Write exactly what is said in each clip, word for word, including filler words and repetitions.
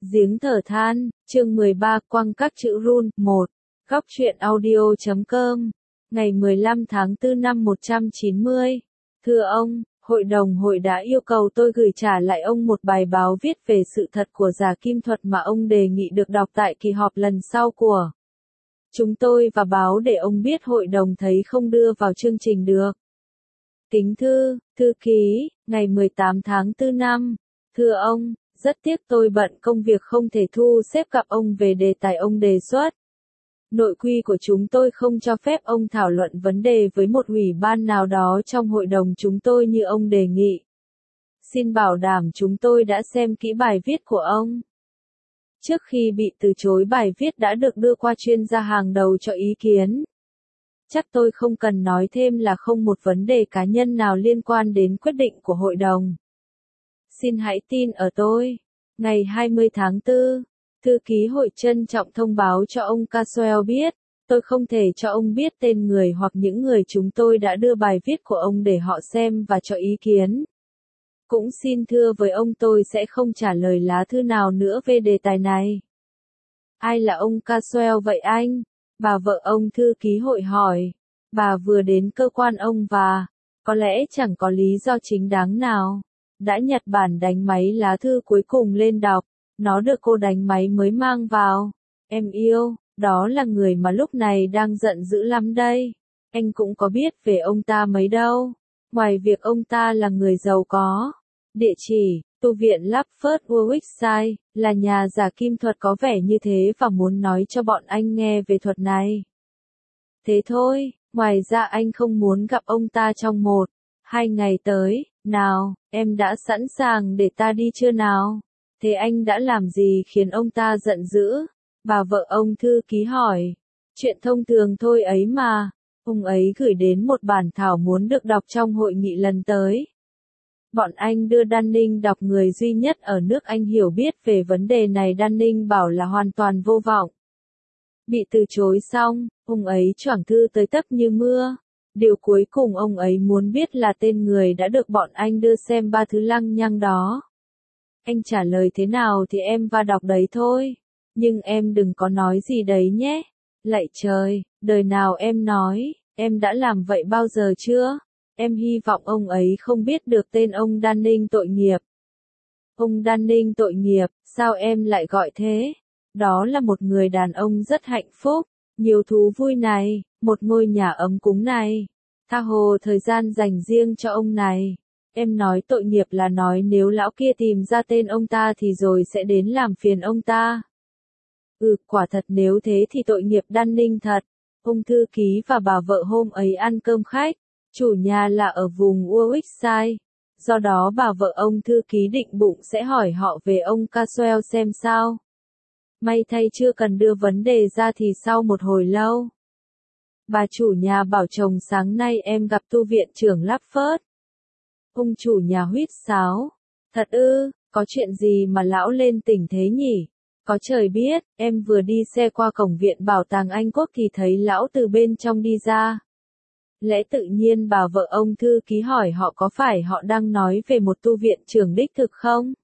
Giếng thở than, chương mười ba quăng các chữ run, một. Góc truyện audio chấm com, ngày mười lăm tháng tư năm một trăm chín mươi. Thưa ông, Hội đồng hội đã yêu cầu tôi gửi trả lại ông một bài báo viết về sự thật của Giả Kim Thuật mà ông đề nghị được đọc tại kỳ họp lần sau của chúng tôi và báo để ông biết hội đồng thấy không đưa vào chương trình được. Kính thư, thư ký, ngày mười tám tháng tư năm. Thưa ông, rất tiếc tôi bận công việc không thể thu xếp gặp ông về đề tài ông đề xuất. Nội quy của chúng tôi không cho phép ông thảo luận vấn đề với một ủy ban nào đó trong hội đồng chúng tôi như ông đề nghị. Xin bảo đảm chúng tôi đã xem kỹ bài viết của ông. Trước khi bị từ chối, bài viết đã được đưa qua chuyên gia hàng đầu cho ý kiến. Chắc tôi không cần nói thêm là không một vấn đề cá nhân nào liên quan đến quyết định của hội đồng. Xin hãy tin ở tôi. Ngày hai mươi tháng tư, thư ký hội trân trọng thông báo cho ông Caswell biết, tôi không thể cho ông biết tên người hoặc những người chúng tôi đã đưa bài viết của ông để họ xem và cho ý kiến. Cũng xin thưa với ông tôi sẽ không trả lời lá thư nào nữa về đề tài này. Ai là ông Caswell vậy anh? Bà vợ ông thư ký hội hỏi. Bà vừa đến cơ quan ông và, có lẽ chẳng có lý do chính đáng nào, đã nhặt bản đánh máy lá thư cuối cùng lên đọc. Nó được cô đánh máy mới mang vào. Em yêu, đó là người mà lúc này đang giận dữ lắm đây. Anh cũng có biết về ông ta mấy đâu. Ngoài việc ông ta là người giàu có. Địa chỉ, tu viện Lapford Warwickshire, là nhà giả kim thuật có vẻ như thế và muốn nói cho bọn anh nghe về thuật này. Thế thôi, ngoài ra anh không muốn gặp ông ta trong một, hai ngày tới. Nào, em đã sẵn sàng để ta đi chưa nào? Thế anh đã làm gì khiến ông ta giận dữ? Bà vợ ông thư ký hỏi. Chuyện thông thường thôi ấy mà. Ông ấy gửi đến một bản thảo muốn được đọc trong hội nghị lần tới. Bọn anh đưa Dunning đọc, người duy nhất ở nước Anh hiểu biết về vấn đề này. Dunning bảo là hoàn toàn vô vọng. Bị từ chối xong, ông ấy choảng thư tới tấp như mưa. Điều cuối cùng ông ấy muốn biết là tên người đã được bọn anh đưa xem ba thứ lăng nhăng đó. Anh trả lời thế nào thì em va đọc đấy thôi. Nhưng em đừng có nói gì đấy nhé. Lạy trời, đời nào em nói, em đã làm vậy bao giờ chưa? Em hy vọng ông ấy không biết được tên ông Dunning tội nghiệp. Ông Dunning tội nghiệp, sao em lại gọi thế? Đó là một người đàn ông rất hạnh phúc, nhiều thú vui này, một ngôi nhà ấm cúng này, tha hồ thời gian dành riêng cho ông này. Em nói tội nghiệp là nói nếu lão kia tìm ra tên ông ta thì rồi sẽ đến làm phiền ông ta. Ừ, quả thật nếu thế thì tội nghiệp Dunning thật. Ông thư ký và bà vợ hôm ấy ăn cơm khách, chủ nhà là ở vùng Warwickshire. Do đó bà vợ ông thư ký định bụng sẽ hỏi họ về ông Caswell xem sao. May thay chưa cần đưa vấn đề ra thì sau một hồi lâu, bà chủ nhà bảo chồng sáng nay em gặp tu viện trưởng Lapford. Ông chủ nhà huýt sáo. Thật ư, có chuyện gì mà lão lên tỉnh thế nhỉ? Có trời biết, em vừa đi xe qua cổng viện bảo tàng Anh Quốc thì thấy lão từ bên trong đi ra. Lẽ tự nhiên bà vợ ông thư ký hỏi họ có phải họ đang nói về một tu viện trưởng đích thực không?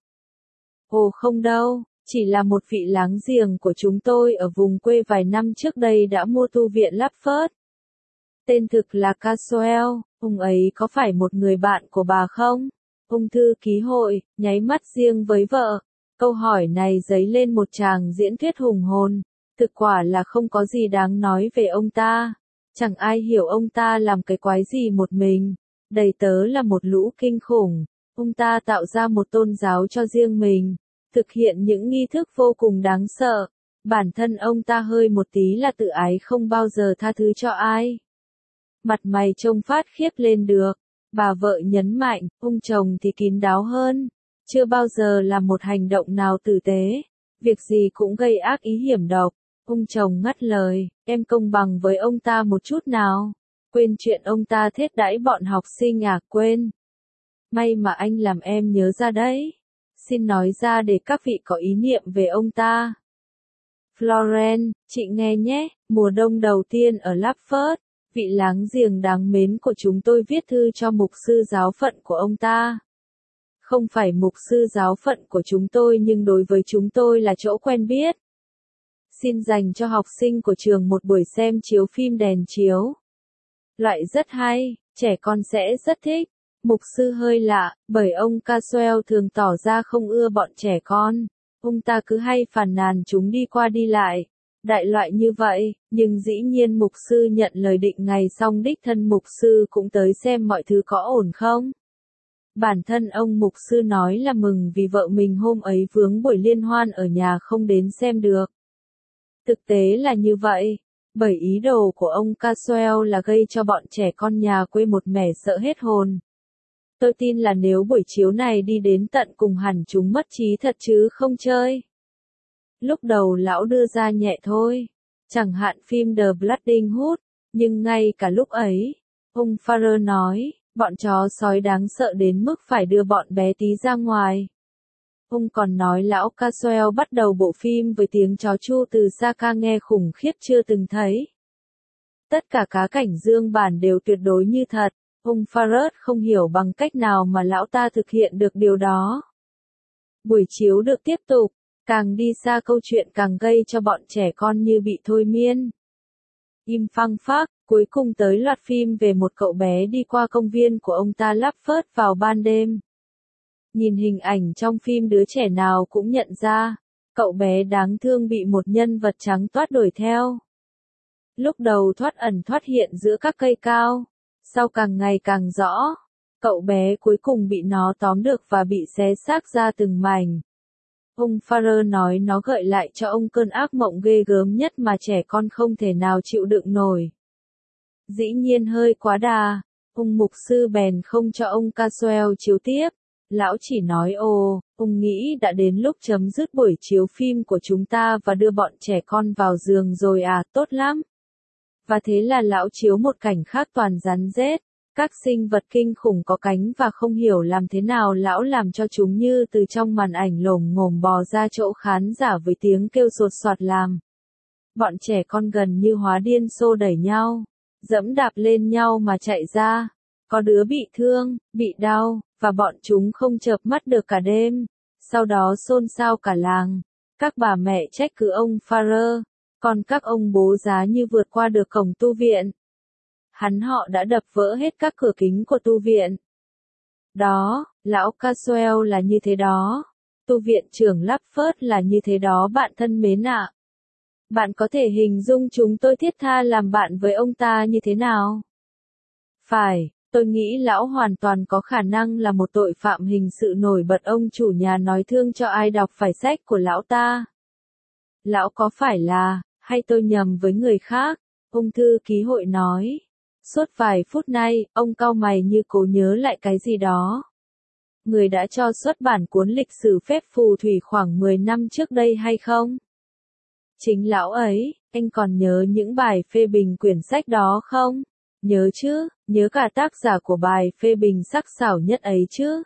Ồ không đâu, chỉ là một vị láng giềng của chúng tôi ở vùng quê vài năm trước đây đã mua tu viện Lapford. Tên thực là Caswell. Ông ấy có phải một người bạn của bà không? Ông thư ký hội, nháy mắt riêng với vợ. Câu hỏi này dấy lên một tràng diễn thuyết hùng hồn. Thực quả là không có gì đáng nói về ông ta. Chẳng ai hiểu ông ta làm cái quái gì một mình. Đầy tớ là một lũ kinh khủng. Ông ta tạo ra một tôn giáo cho riêng mình. Thực hiện những nghi thức vô cùng đáng sợ. Bản thân ông ta hơi một tí là tự ái, không bao giờ tha thứ cho ai. Mặt mày trông phát khiếp lên được. Bà vợ nhấn mạnh, ông chồng thì kín đáo hơn. Chưa bao giờ làm một hành động nào tử tế. Việc gì cũng gây ác ý hiểm độc. Ông chồng ngắt lời, em công bằng với ông ta một chút nào. Quên chuyện ông ta thết đãi bọn học sinh à? Quên. May mà anh làm em nhớ ra đấy. Xin nói ra để các vị có ý niệm về ông ta. Florence, chị nghe nhé, mùa đông đầu tiên ở Lapford, vị láng giềng đáng mến của chúng tôi viết thư cho mục sư giáo phận của ông ta. Không phải mục sư giáo phận của chúng tôi nhưng đối với chúng tôi là chỗ quen biết. Xin dành cho học sinh của trường một buổi xem chiếu phim đèn chiếu. Loại rất hay, trẻ con sẽ rất thích. Mục sư hơi lạ, bởi ông Caswell thường tỏ ra không ưa bọn trẻ con. Ông ta cứ hay phàn nàn chúng đi qua đi lại. Đại loại như vậy, nhưng dĩ nhiên mục sư nhận lời định ngày xong đích thân mục sư cũng tới xem mọi thứ có ổn không. Bản thân ông mục sư nói là mừng vì vợ mình hôm ấy vướng buổi liên hoan ở nhà không đến xem được. Thực tế là như vậy, bởi ý đồ của ông Caswell là gây cho bọn trẻ con nhà quê một mẻ sợ hết hồn. Tôi tin là nếu buổi chiếu này đi đến tận cùng hẳn chúng mất trí thật chứ không chơi. Lúc đầu lão đưa ra nhẹ thôi, chẳng hạn phim The Blooding Hood, nhưng ngay cả lúc ấy, ông Farrer nói, bọn chó sói đáng sợ đến mức phải đưa bọn bé tí ra ngoài. Ông còn nói lão Caswell bắt đầu bộ phim với tiếng chó chu từ xa ca nghe khủng khiếp chưa từng thấy. Tất cả cá cảnh dương bản đều tuyệt đối như thật, ông Farrer không hiểu bằng cách nào mà lão ta thực hiện được điều đó. Buổi chiếu được tiếp tục, càng đi xa câu chuyện càng gây cho bọn trẻ con như bị thôi miên. Im phăng phắc, cuối cùng tới loạt phim về một cậu bé đi qua công viên của ông ta lắp phớt vào ban đêm. Nhìn hình ảnh trong phim đứa trẻ nào cũng nhận ra, cậu bé đáng thương bị một nhân vật trắng toát đuổi theo. Lúc đầu thoát ẩn thoát hiện giữa các cây cao, sau càng ngày càng rõ, cậu bé cuối cùng bị nó tóm được và bị xé xác ra từng mảnh. Ông Farrer nói nó gợi lại cho ông cơn ác mộng ghê gớm nhất mà trẻ con không thể nào chịu đựng nổi. Dĩ nhiên hơi quá đà, ông mục sư bèn không cho ông Caswell chiếu tiếp. Lão chỉ nói ồ, ông nghĩ đã đến lúc chấm dứt buổi chiếu phim của chúng ta và đưa bọn trẻ con vào giường rồi à, tốt lắm. Và thế là lão chiếu một cảnh khác toàn rắn rết, các sinh vật kinh khủng có cánh và không hiểu làm thế nào lão làm cho chúng như từ trong màn ảnh lồm ngồm bò ra chỗ khán giả với tiếng kêu sột soạt làm. Bọn trẻ con gần như hóa điên xô đẩy nhau, dẫm đạp lên nhau mà chạy ra. Có đứa bị thương, bị đau, và bọn chúng không chợp mắt được cả đêm. Sau đó xôn xao cả làng. Các bà mẹ trách cứ ông Farrer, còn các ông bố giá như vượt qua được cổng tu viện. Hắn họ đã đập vỡ hết các cửa kính của tu viện. Đó, lão Caswell là như thế đó. Tu viện trưởng lắp phớt là như thế đó bạn thân mến ạ. Bạn có thể hình dung chúng tôi thiết tha làm bạn với ông ta như thế nào? Phải. Tôi nghĩ lão hoàn toàn có khả năng là một tội phạm hình sự nổi bật. Ông chủ nhà nói thương cho ai đọc phải sách của lão ta. Lão có phải là, hay tôi nhầm với người khác? Ông thư ký hội nói. Suốt vài phút nay, ông cau mày như cố nhớ lại cái gì đó. Người đã cho xuất bản cuốn lịch sử phép phù thủy khoảng mười năm trước đây hay không? Chính lão ấy, anh còn nhớ những bài phê bình quyển sách đó không? Nhớ chứ, nhớ cả tác giả của bài phê bình sắc sảo nhất ấy chứ.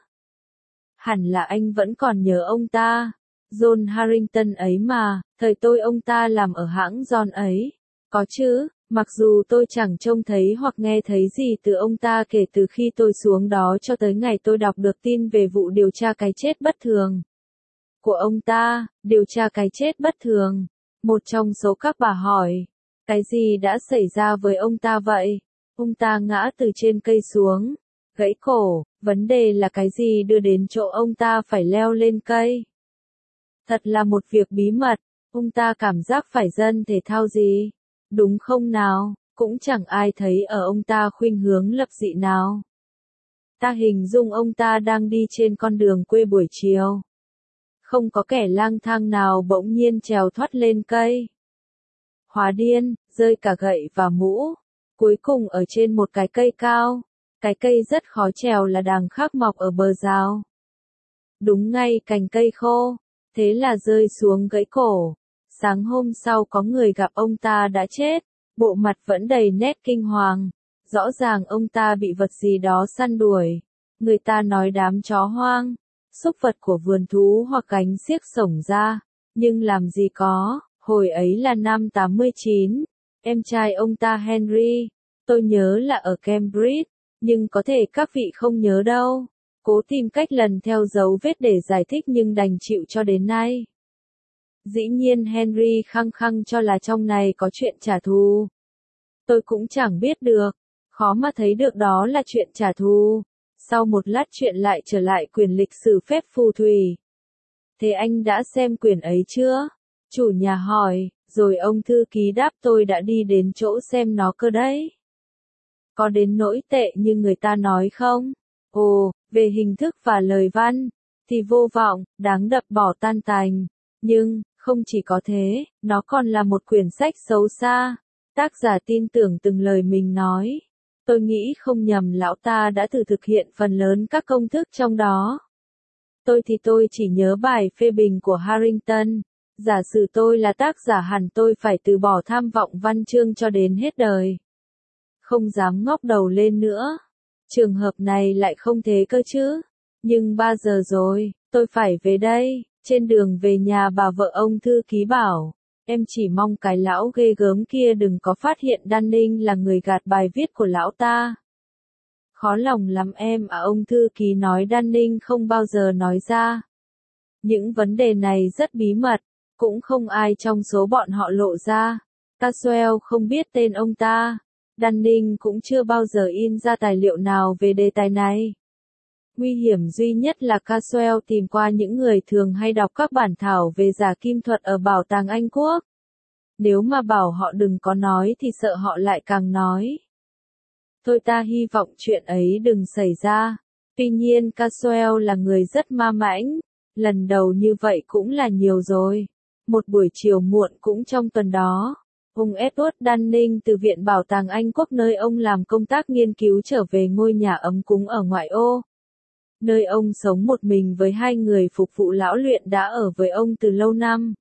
Hẳn là anh vẫn còn nhớ ông ta, John Harrington ấy mà, thời tôi ông ta làm ở hãng John ấy. Có chứ, mặc dù tôi chẳng trông thấy hoặc nghe thấy gì từ ông ta kể từ khi tôi xuống đó cho tới ngày tôi đọc được tin về vụ điều tra cái chết bất thường của ông ta. Điều tra cái chết bất thường. Một trong số các bà hỏi, cái gì đã xảy ra với ông ta vậy? Ông ta ngã từ trên cây xuống, gãy cổ, vấn đề là cái gì đưa đến chỗ ông ta phải leo lên cây? Thật là một việc bí mật, ông ta cảm giác phải dân thể thao gì? Đúng không nào? Cũng chẳng ai thấy ở ông ta khuynh hướng lập dị nào. Ta hình dung ông ta đang đi trên con đường quê buổi chiều. Không có kẻ lang thang nào bỗng nhiên trèo thoát lên cây. Hóa điên, rơi cả gậy và mũ. Cuối cùng ở trên một cái cây cao, cái cây rất khó trèo là đàng khác mọc ở bờ rào. Đúng ngay cành cây khô, thế là rơi xuống gãy cổ. Sáng hôm sau có người gặp ông ta đã chết, bộ mặt vẫn đầy nét kinh hoàng. Rõ ràng ông ta bị vật gì đó săn đuổi. Người ta nói đám chó hoang, súc vật của vườn thú hoặc gánh xiếc sổng ra. Nhưng làm gì có, hồi ấy là năm tám mươi chín. Em trai ông ta Henry, tôi nhớ là ở Cambridge, nhưng có thể các vị không nhớ đâu. cố tìm cách lần theo dấu vết để giải thích nhưng đành chịu cho đến nay. Dĩ nhiên Henry khăng khăng cho là trong này có chuyện trả thù. Tôi cũng chẳng biết được, khó mà thấy được đó là chuyện trả thù. Sau một lát chuyện lại trở lại quyển lịch sử phép phù thủy. Thế anh đã xem quyển ấy chưa? Chủ nhà hỏi, rồi ông thư ký đáp tôi đã đi đến chỗ xem nó cơ đấy. Có đến nỗi tệ như người ta nói không? Ồ, về hình thức và lời văn, thì vô vọng, đáng đập bỏ tan tành. Nhưng, không chỉ có thế, nó còn là một quyển sách xấu xa. Tác giả tin tưởng từng lời mình nói. Tôi nghĩ không nhầm lão ta đã thử thực hiện phần lớn các công thức trong đó. Tôi thì tôi chỉ nhớ bài phê bình của Harrington. Giả sử tôi là tác giả hẳn tôi phải từ bỏ tham vọng văn chương cho đến hết đời. Không dám ngóc đầu lên nữa. Trường hợp này lại không thế cơ chứ. Nhưng ba giờ rồi, tôi phải về đây. Trên đường về nhà bà vợ ông thư ký bảo, em chỉ mong cái lão ghê gớm kia đừng có phát hiện Dunning là người gạt bài viết của lão ta. Khó lòng lắm em à, ông thư ký nói Dunning không bao giờ nói ra. Những vấn đề này rất bí mật, cũng không ai trong số bọn họ lộ ra. Caswell không biết tên ông ta. Dunning cũng chưa bao giờ in ra tài liệu nào về đề tài này. Nguy hiểm duy nhất là Caswell tìm qua những người thường hay đọc các bản thảo về giả kim thuật ở Bảo tàng Anh Quốc. Nếu mà bảo họ đừng có nói thì sợ họ lại càng nói. Thôi ta hy vọng chuyện ấy đừng xảy ra. Tuy nhiên Caswell là người rất ma mãnh. Lần đầu như vậy cũng là nhiều rồi. Một buổi chiều muộn cũng trong tuần đó, ông Edward Dunning từ Viện Bảo tàng Anh Quốc nơi ông làm công tác nghiên cứu trở về ngôi nhà ấm cúng ở ngoại ô. Nơi ông sống một mình với hai người phục vụ lão luyện đã ở với ông từ lâu năm.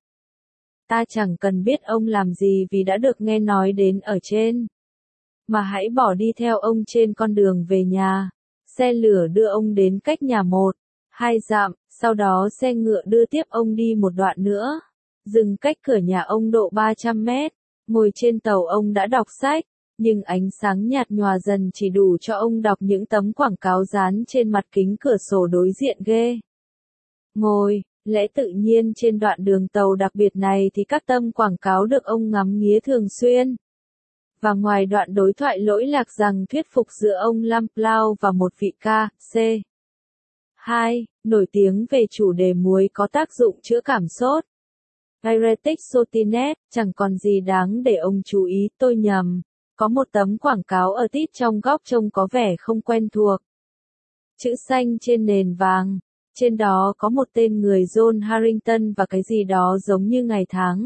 Ta chẳng cần biết ông làm gì vì đã được nghe nói đến ở trên. Mà hãy bỏ đi theo ông trên con đường về nhà. Xe lửa đưa ông đến cách nhà một, hai dặm, sau đó xe ngựa đưa tiếp ông đi một đoạn nữa. Dừng cách cửa nhà ông độ ba trăm mét. Ngồi trên tàu ông đã đọc sách, nhưng ánh sáng nhạt nhòa dần chỉ đủ cho ông đọc những tấm quảng cáo dán trên mặt kính cửa sổ đối diện ghê. Ngồi, lẽ tự nhiên trên đoạn đường tàu đặc biệt này thì các tấm quảng cáo được ông ngắm nghía thường xuyên. Và ngoài đoạn đối thoại lỗi lạc rằng thuyết phục giữa ông Lamplao và một vị ca, C. hai, nổi tiếng về chủ đề muối có tác dụng chữa cảm sốt. Diuretic Sotinet, chẳng còn gì đáng để ông chú ý, tôi nhầm. Có một tấm quảng cáo ở tít trong góc trông có vẻ không quen thuộc. Chữ xanh trên nền vàng. Trên đó có một tên người John Harrington và cái gì đó giống như ngày tháng.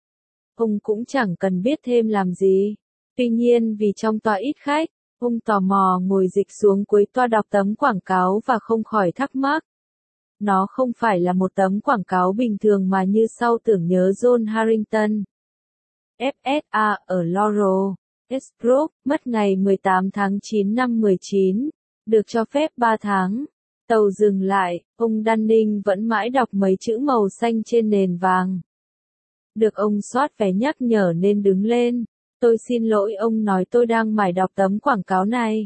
Ông cũng chẳng cần biết thêm làm gì. Tuy nhiên vì trong toa ít khách, ông tò mò ngồi dịch xuống cuối toa đọc tấm quảng cáo và không khỏi thắc mắc. Nó không phải là một tấm quảng cáo bình thường mà như sau tưởng nhớ John Harrington. ép ét a ở Laurel, Esbrook, mất ngày mười tám tháng chín năm mười chín, được cho phép ba tháng. Tàu dừng lại, ông Dunning vẫn mãi đọc mấy chữ màu xanh trên nền vàng. Được ông soát vé nhắc nhở nên đứng lên. Tôi xin lỗi ông nói tôi đang mải đọc tấm quảng cáo này.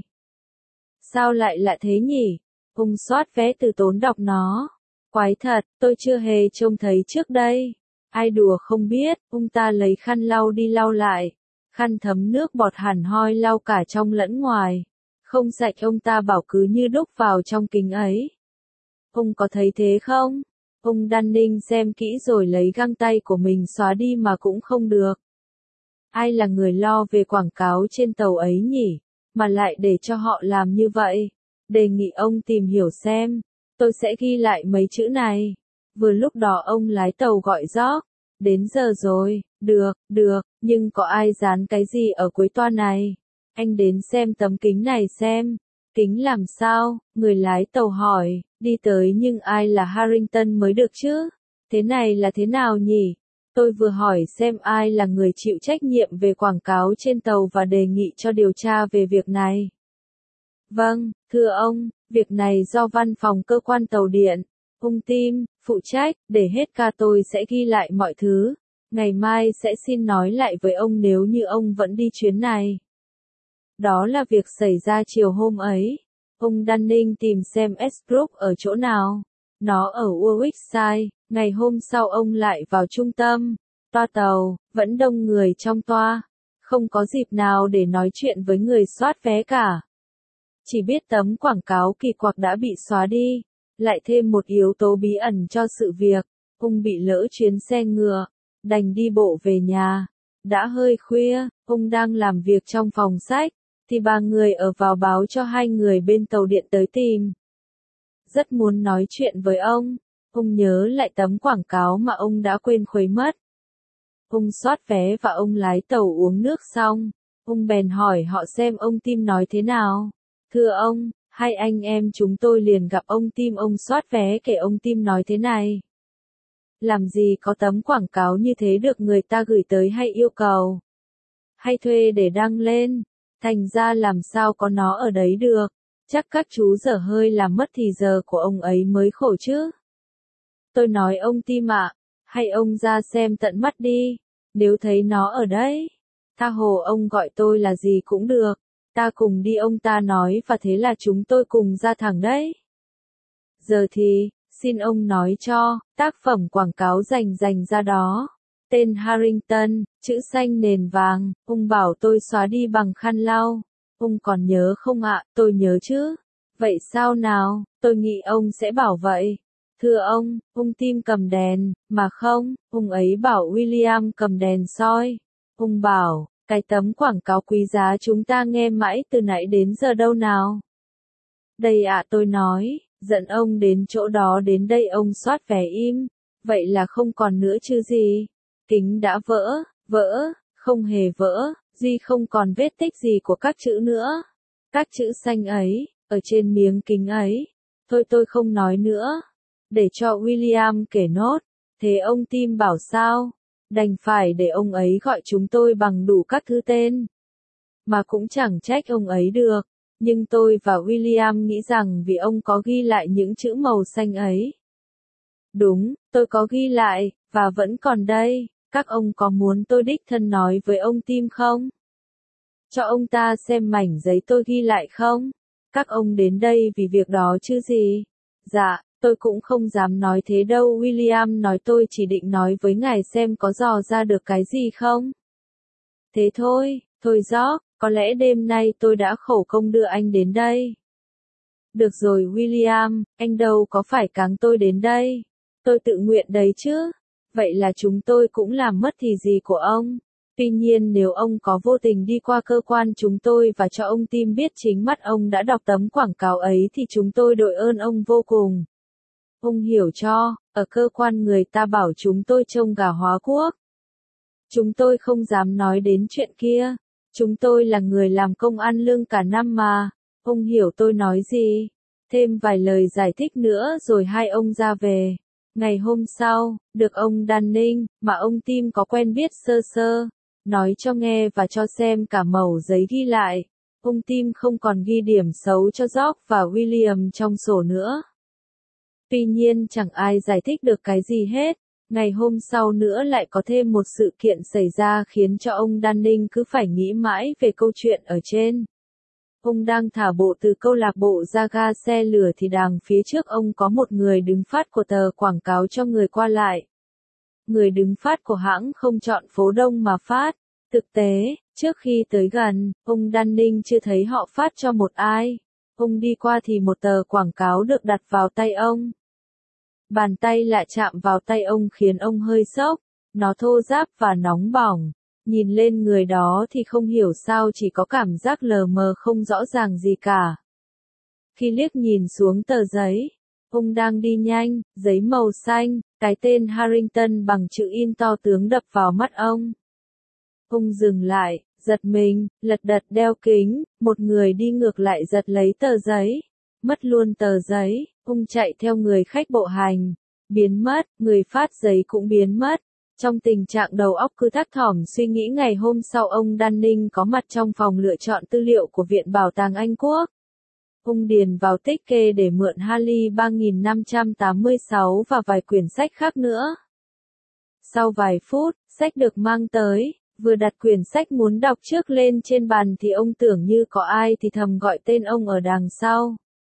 Sao lại lạ thế nhỉ? Ông soát vé từ tốn đọc nó. Quái thật, tôi chưa hề trông thấy trước đây. Ai đùa không biết, ông ta lấy khăn lau đi lau lại. Khăn thấm nước bọt hẳn hoi lau cả trong lẫn ngoài. Không sạch ông ta bảo cứ như đúc vào trong kính ấy. Ông có thấy thế không? Ông Dunning xem kỹ rồi lấy găng tay của mình xóa đi mà cũng không được. Ai là người lo về quảng cáo trên tàu ấy nhỉ? Mà lại để cho họ làm như vậy. Đề nghị ông tìm hiểu xem. Tôi sẽ ghi lại mấy chữ này. Vừa lúc đó ông lái tàu gọi George. Đến giờ rồi, được, được, nhưng có ai dán cái gì ở cuối toa này? Anh đến xem tấm kính này xem. Kính làm sao? Người lái tàu hỏi, đi tới nhưng ai là Harrington mới được chứ? Thế này là thế nào nhỉ? Tôi vừa hỏi xem ai là người chịu trách nhiệm về quảng cáo trên tàu và đề nghị cho điều tra về việc này. Vâng, thưa ông, việc này do văn phòng cơ quan tàu điện, ông Tim, phụ trách, để hết ca tôi sẽ ghi lại mọi thứ. Ngày mai sẽ xin nói lại với ông nếu như ông vẫn đi chuyến này. Đó là việc xảy ra chiều hôm ấy. Ông Dunning tìm xem Esbrook ở chỗ nào. Nó ở Warwickshire. Ngày hôm sau ông lại vào trung tâm. Toa tàu, vẫn đông người trong toa. Không có dịp nào để nói chuyện với người soát vé cả. Chỉ biết tấm quảng cáo kỳ quặc đã bị xóa đi. Lại thêm một yếu tố bí ẩn cho sự việc. Ông bị lỡ chuyến xe ngựa. Đành đi bộ về nhà. Đã hơi khuya, ông đang làm việc trong phòng sách. Thì ba người ở vào báo cho hai người bên tàu điện tới tìm. Rất muốn nói chuyện với ông. Ông nhớ lại tấm quảng cáo mà ông đã quên khuấy mất. Ông soát vé và ông lái tàu uống nước xong. Ông bèn hỏi họ xem ông Tim nói thế nào. Thưa ông, hai anh em chúng tôi liền gặp ông Tim. Ông soát vé kể ông Tim nói thế này. Làm gì có tấm quảng cáo như thế được người ta gửi tới hay yêu cầu. Hay thuê để đăng lên. Thành ra làm sao có nó ở đấy được. Chắc các chú dở hơi làm mất thì giờ của ông ấy mới khổ chứ. Tôi nói ông Tim ạ, hay ông ra xem tận mắt đi. Nếu thấy nó ở đấy, tha hồ ông gọi tôi là gì cũng được. Ta cùng đi ông ta nói và thế là chúng tôi cùng ra thẳng đấy. Giờ thì, xin ông nói cho, tác phẩm quảng cáo dành dành ra đó. Tên Harrington, chữ xanh nền vàng, ông bảo tôi xóa đi bằng khăn lau. Ông còn nhớ không ạ? Tôi nhớ chứ. Vậy sao nào? Tôi nghĩ ông sẽ bảo vậy. Thưa ông, ông Tim cầm đèn, mà không, ông ấy bảo William cầm đèn soi. Ông bảo, cái tấm quảng cáo quý giá chúng ta nghe mãi từ nãy đến giờ đâu nào? Đây ạ tôi nói, dẫn ông đến chỗ đó đến đây ông soát vé im. Vậy là không còn nữa chứ gì. Kính đã vỡ, vỡ, không hề vỡ, duy không còn vết tích gì của các chữ nữa. Các chữ xanh ấy, ở trên miếng kính ấy. Thôi tôi không nói nữa. Để cho William kể nốt. Thế ông Tim bảo sao? Đành phải để ông ấy gọi chúng tôi bằng đủ các thứ tên. Mà cũng chẳng trách ông ấy được. Nhưng tôi và William nghĩ rằng vì ông có ghi lại những chữ màu xanh ấy. Đúng, tôi có ghi lại, và vẫn còn đây. Các ông có muốn tôi đích thân nói với ông Tim không? Cho ông ta xem mảnh giấy tôi ghi lại không? Các ông đến đây vì việc đó chứ gì? Dạ, tôi cũng không dám nói thế đâu. William nói tôi chỉ định nói với ngài xem có dò ra được cái gì không? Thế thôi, thôi George, có lẽ đêm nay tôi đã khổ công đưa anh đến đây. Được rồi William, anh đâu có phải cáng tôi đến đây. Tôi tự nguyện đấy chứ. Vậy là chúng tôi cũng làm mất thì gì của ông. Tuy nhiên nếu ông có vô tình đi qua cơ quan chúng tôi và cho ông Tim biết chính mắt ông đã đọc tấm quảng cáo ấy thì chúng tôi đội ơn ông vô cùng. Ông hiểu cho, ở cơ quan người ta bảo chúng tôi trông gà hóa quốc. Chúng tôi không dám nói đến chuyện kia. Chúng tôi là người làm công ăn lương cả năm mà. Ông hiểu tôi nói gì. Thêm vài lời giải thích nữa rồi hai ông ra về. Ngày hôm sau, được ông Dunning, mà ông Tim có quen biết sơ sơ, nói cho nghe và cho xem cả mẩu giấy ghi lại. Ông Tim không còn ghi điểm xấu cho George và William trong sổ nữa. Tuy nhiên chẳng ai giải thích được cái gì hết. Ngày hôm sau nữa lại có thêm một sự kiện xảy ra khiến cho ông Dunning cứ phải nghĩ mãi về câu chuyện ở trên. Ông đang thả bộ từ câu lạc bộ ra ga xe lửa thì đằng phía trước ông có một người đứng phát của tờ quảng cáo cho người qua lại. Người đứng phát của hãng không chọn phố đông mà phát. Thực tế, trước khi tới gần, ông Dunning chưa thấy họ phát cho một ai. Ông đi qua thì một tờ quảng cáo được đặt vào tay ông. Bàn tay lạ chạm vào tay ông khiến ông hơi sốc. Nó thô ráp và nóng bỏng. Nhìn lên người đó thì không hiểu sao chỉ có cảm giác lờ mờ không rõ ràng gì cả. Khi liếc nhìn xuống tờ giấy, ông đang đi nhanh, giấy màu xanh, cái tên Harrington bằng chữ in to tướng đập vào mắt ông. Ông dừng lại, giật mình, lật đật đeo kính, một người đi ngược lại giật lấy tờ giấy. Mất luôn tờ giấy, ông chạy theo người khách bộ hành. Biến mất, người phát giấy cũng biến mất. Trong tình trạng đầu óc cứ thắt thỏm suy nghĩ ngày hôm sau ông Dunning có mặt trong phòng lựa chọn tư liệu của Viện Bảo tàng Anh Quốc. Ông điền vào tích kê để mượn Halley ba nghìn năm trăm tám mươi sáu và vài quyển sách khác nữa. Sau vài phút, sách được mang tới, vừa đặt quyển sách muốn đọc trước lên trên bàn thì ông tưởng như có ai thì thầm gọi tên ông ở đằng sau.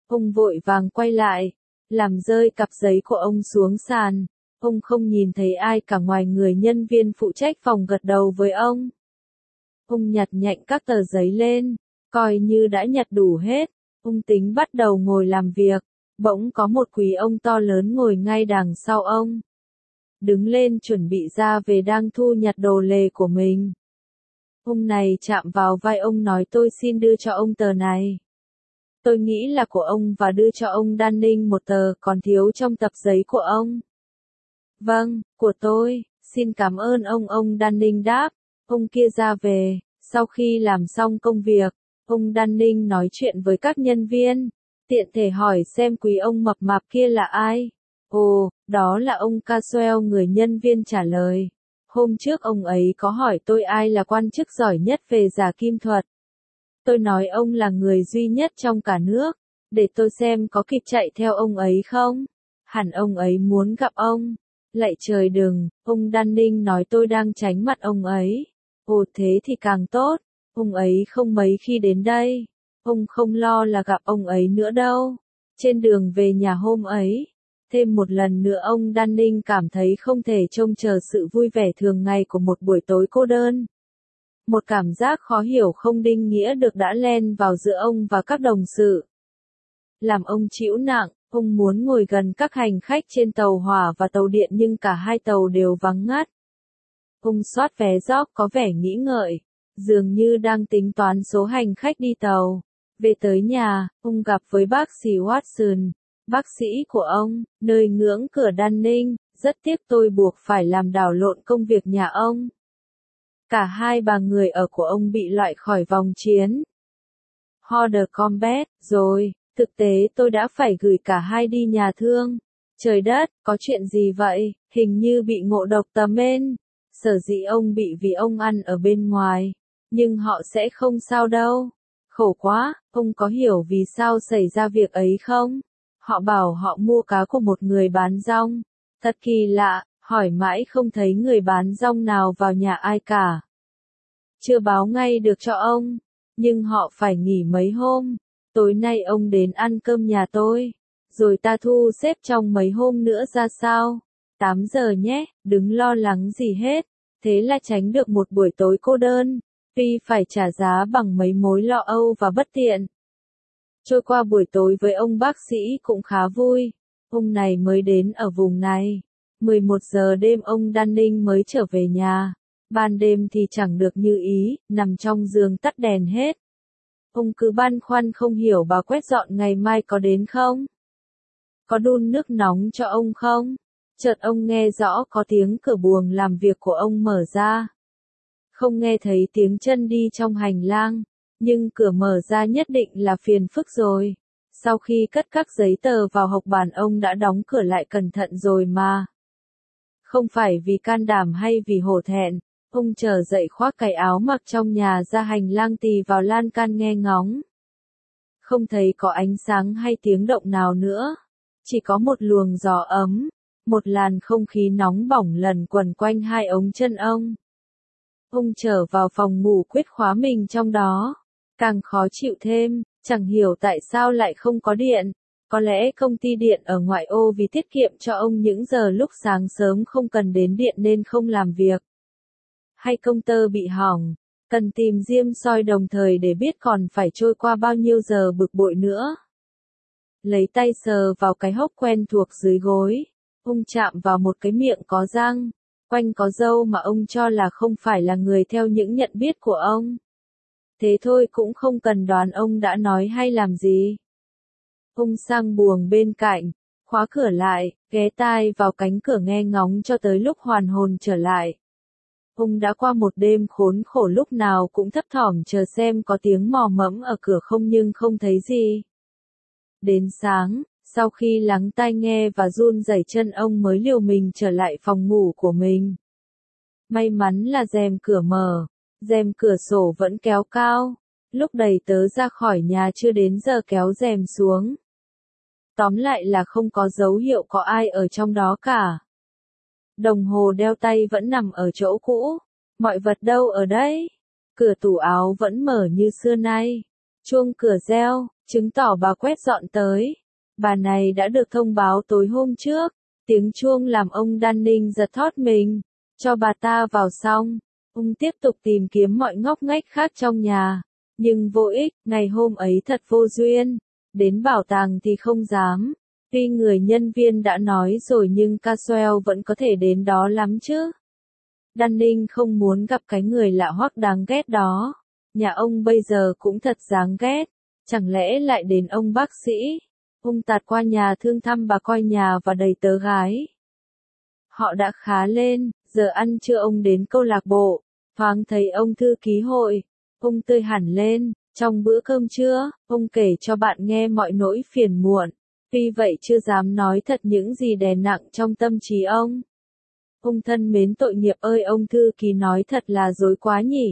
Ông vội vàng quay lại, làm rơi cặp giấy của ông xuống sàn. Ông không nhìn thấy ai cả ngoài người nhân viên phụ trách phòng gật đầu với ông. Ông nhặt nhạnh các tờ giấy lên, coi như đã nhặt đủ hết. Ông tính bắt đầu ngồi làm việc, bỗng có một quý ông to lớn ngồi ngay đằng sau ông. Đứng lên chuẩn bị ra về đang thu nhặt đồ lề của mình. Ông này chạm vào vai ông nói tôi xin đưa cho ông tờ này. Tôi nghĩ là của ông và đưa cho ông Đan Ninh một tờ còn thiếu trong tập giấy của ông. Vâng, của tôi, xin cảm ơn ông ông Đan Ninh đáp. Ông kia ra về, sau khi làm xong công việc, ông Đan Ninh nói chuyện với các nhân viên, tiện thể hỏi xem quý ông mập mạp kia là ai. Ồ, đó là ông Caswell, người nhân viên trả lời. Hôm trước ông ấy có hỏi tôi ai là quan chức giỏi nhất về giả kim thuật. Tôi nói ông là người duy nhất trong cả nước, để tôi xem có kịp chạy theo ông ấy không. Hẳn ông ấy muốn gặp ông. Lạy trời đừng, ông Đan Ninh nói tôi đang tránh mặt ông ấy. Ồ thế thì càng tốt, ông ấy không mấy khi đến đây. Ông không lo là gặp ông ấy nữa đâu. Trên đường về nhà hôm ấy, thêm một lần nữa ông Đan Ninh cảm thấy không thể trông chờ sự vui vẻ thường ngày của một buổi tối cô đơn. Một cảm giác khó hiểu không định nghĩa được đã len vào giữa ông và các đồng sự. Làm ông chịu nặng, ông muốn ngồi gần các hành khách trên tàu hỏa và tàu điện nhưng cả hai tàu đều vắng ngắt. Ông soát vé gióc có vẻ nghĩ ngợi, dường như đang tính toán số hành khách đi tàu. Về tới nhà, ông gặp với bác sĩ Watson, bác sĩ của ông, nơi ngưỡng cửa Đan Ninh, rất tiếc tôi buộc phải làm đảo lộn công việc nhà ông. Cả hai bà người ở của ông bị loại khỏi vòng chiến. Hors combat, rồi, thực tế tôi đã phải gửi cả hai đi nhà thương. Trời đất, có chuyện gì vậy, hình như bị ngộ độc tầm men. Sở dĩ ông bị vì ông ăn ở bên ngoài, nhưng họ sẽ không sao đâu. Khổ quá, ông có hiểu vì sao xảy ra việc ấy không? Họ bảo họ mua cá của một người bán rong. Thật kỳ lạ, hỏi mãi không thấy người bán rong nào vào nhà ai cả. Chưa báo ngay được cho ông, nhưng họ phải nghỉ mấy hôm. Tối nay ông đến ăn cơm nhà tôi, rồi ta thu xếp trong mấy hôm nữa ra sao? tám giờ nhé, đừng lo lắng gì hết. Thế là tránh được một buổi tối cô đơn, tuy phải trả giá bằng mấy mối lo âu và bất tiện. Trôi qua buổi tối với ông bác sĩ cũng khá vui. Ông này mới đến ở vùng này. mười một giờ đêm ông Đan Ninh mới trở về nhà. Ban đêm thì chẳng được như ý, nằm trong giường tắt đèn hết. Ông cứ băn khoăn không hiểu bà quét dọn ngày mai có đến không? Có đun nước nóng cho ông không? Chợt ông nghe rõ có tiếng cửa buồng làm việc của ông mở ra. Không nghe thấy tiếng chân đi trong hành lang, nhưng cửa mở ra nhất định là phiền phức rồi. Sau khi cất các giấy tờ vào hộc bàn ông đã đóng cửa lại cẩn thận rồi mà. Không phải vì can đảm hay vì hổ thẹn, ông trở dậy khoác cái áo mặc trong nhà ra hành lang tì vào lan can nghe ngóng. Không thấy có ánh sáng hay tiếng động nào nữa, chỉ có một luồng gió ấm, một làn không khí nóng bỏng lẩn quẩn quanh hai ống chân ông. Ông trở vào phòng ngủ quyết khóa mình trong đó, càng khó chịu thêm, chẳng hiểu tại sao lại không có điện. Có lẽ công ty điện ở ngoại ô vì tiết kiệm cho ông những giờ lúc sáng sớm không cần đến điện nên không làm việc. Hay công tơ bị hỏng, cần tìm diêm soi đồng thời để biết còn phải trôi qua bao nhiêu giờ bực bội nữa. Lấy tay sờ vào cái hốc quen thuộc dưới gối, ông chạm vào một cái miệng có răng, quanh có râu mà ông cho là không phải là người theo những nhận biết của ông. Thế thôi cũng không cần đoán ông đã nói hay làm gì. Ông sang buồng bên cạnh, khóa cửa lại, ghé tai vào cánh cửa nghe ngóng cho tới lúc hoàn hồn trở lại. Ông đã qua một đêm khốn khổ lúc nào cũng thấp thỏm chờ xem có tiếng mò mẫm ở cửa không nhưng không thấy gì. Đến sáng, sau khi lắng tai nghe và run rẩy chân ông mới liều mình trở lại phòng ngủ của mình. May mắn là rèm cửa mở, rèm cửa sổ vẫn kéo cao, lúc đẩy tớ ra khỏi nhà chưa đến giờ kéo rèm xuống. Tóm lại là không có dấu hiệu có ai ở trong đó cả. Đồng hồ đeo tay vẫn nằm ở chỗ cũ, mọi vật đâu ở đấy? Cửa tủ áo vẫn mở như xưa nay. Chuông cửa reo, chứng tỏ bà quét dọn tới. Bà này đã được thông báo tối hôm trước. Tiếng chuông làm ông Dunning giật thót mình. Cho bà ta vào xong. Ông tiếp tục tìm kiếm mọi ngóc ngách khác trong nhà. Nhưng vô ích, ngày hôm ấy thật vô duyên. Đến bảo tàng thì không dám. Tuy người nhân viên đã nói rồi nhưng Caswell vẫn có thể đến đó lắm chứ. Dunning không muốn gặp cái người lạ hoắc đáng ghét đó. Nhà ông bây giờ cũng thật đáng ghét. Chẳng lẽ lại đến ông bác sĩ? Ông tạt qua nhà thương thăm bà coi nhà và đầy tớ gái. Họ đã khá lên, giờ ăn trưa ông đến câu lạc bộ. Thoáng thấy ông thư ký hội. Ông tươi hẳn lên. Trong bữa cơm trưa, ông kể cho bạn nghe mọi nỗi phiền muộn. Tuy vậy chưa dám nói thật những gì đè nặng trong tâm trí ông. Ông thân mến tội nghiệp ơi, ông thư ký nói thật là dối quá nhỉ.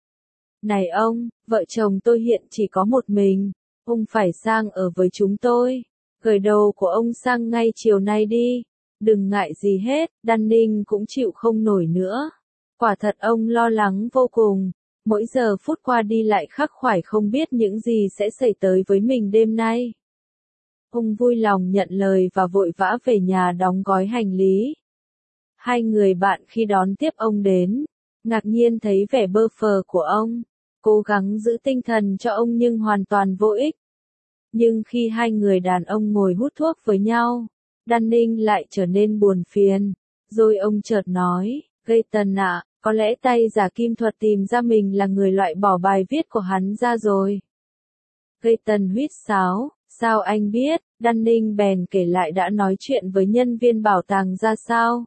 Này ông, vợ chồng tôi hiện chỉ có một mình. Ông phải sang ở với chúng tôi. Gửi đồ của ông sang ngay chiều nay đi. Đừng ngại gì hết, Dunning cũng chịu không nổi nữa. Quả thật ông lo lắng vô cùng. Mỗi giờ phút qua đi lại khắc khoải không biết những gì sẽ xảy tới với mình đêm nay. Ông vui lòng nhận lời và vội vã về nhà đóng gói hành lý. Hai người bạn khi đón tiếp ông đến, ngạc nhiên thấy vẻ bơ phờ của ông, cố gắng giữ tinh thần cho ông nhưng hoàn toàn vô ích. Nhưng khi hai người đàn ông ngồi hút thuốc với nhau, Dunning lại trở nên buồn phiền. Rồi ông chợt nói, Gaten ạ, có lẽ tay giả kim thuật tìm ra mình là người loại bỏ bài viết của hắn ra rồi. Gaten huýt sáo, sao anh biết? Dunning bèn kể lại đã nói chuyện với nhân viên bảo tàng ra sao.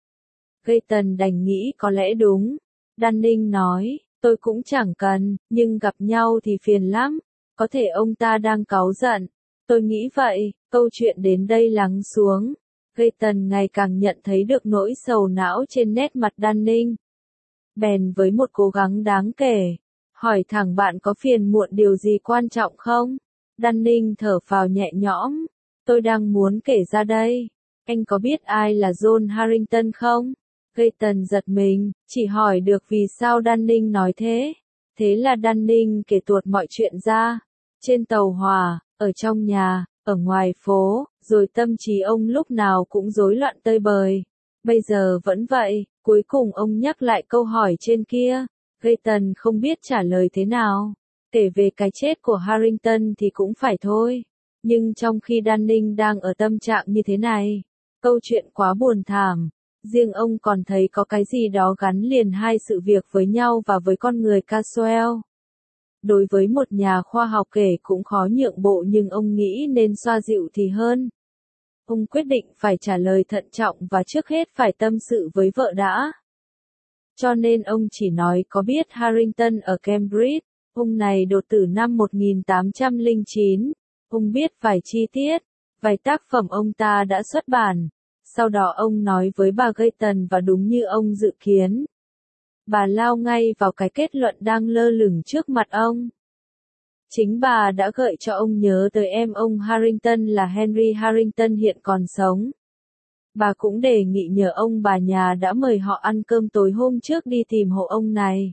Gaten đành nghĩ có lẽ đúng. Dunning nói, tôi cũng chẳng cần, nhưng gặp nhau thì phiền lắm. Có thể ông ta đang cáu giận. Tôi nghĩ vậy, câu chuyện đến đây lắng xuống. Gaten ngày càng nhận thấy được nỗi sầu não trên nét mặt Dunning. Bèn với một cố gắng đáng kể, hỏi thẳng bạn có phiền muộn điều gì quan trọng không? Dunning thở phào nhẹ nhõm. Tôi đang muốn kể ra đây. Anh có biết ai là John Harrington không? Gaten giật mình, chỉ hỏi được vì sao Dunning nói thế. Thế là Dunning kể tuột mọi chuyện ra. Trên tàu hỏa, ở trong nhà, ở ngoài phố, rồi tâm trí ông lúc nào cũng rối loạn tơi bời. Bây giờ vẫn vậy, cuối cùng ông nhắc lại câu hỏi trên kia. Gaten không biết trả lời thế nào. Kể về cái chết của Harrington thì cũng phải thôi. Nhưng trong khi Dunning đang ở tâm trạng như thế này, câu chuyện quá buồn thảm. Riêng ông còn thấy có cái gì đó gắn liền hai sự việc với nhau và với con người Caswell. Đối với một nhà khoa học kể cũng khó nhượng bộ nhưng ông nghĩ nên xoa dịu thì hơn. Ông quyết định phải trả lời thận trọng và trước hết phải tâm sự với vợ đã. Cho nên ông chỉ nói có biết Harrington ở Cambridge, ông này đột tử năm một nghìn tám trăm lẻ chín. Ông biết vài chi tiết, vài tác phẩm ông ta đã xuất bản. Sau đó ông nói với bà Gaten và đúng như ông dự kiến. Bà lao ngay vào cái kết luận đang lơ lửng trước mặt ông. Chính bà đã gợi cho ông nhớ tới em ông Harrington là Henry Harrington hiện còn sống. Bà cũng đề nghị nhờ ông bà nhà đã mời họ ăn cơm tối hôm trước đi tìm hộ ông này.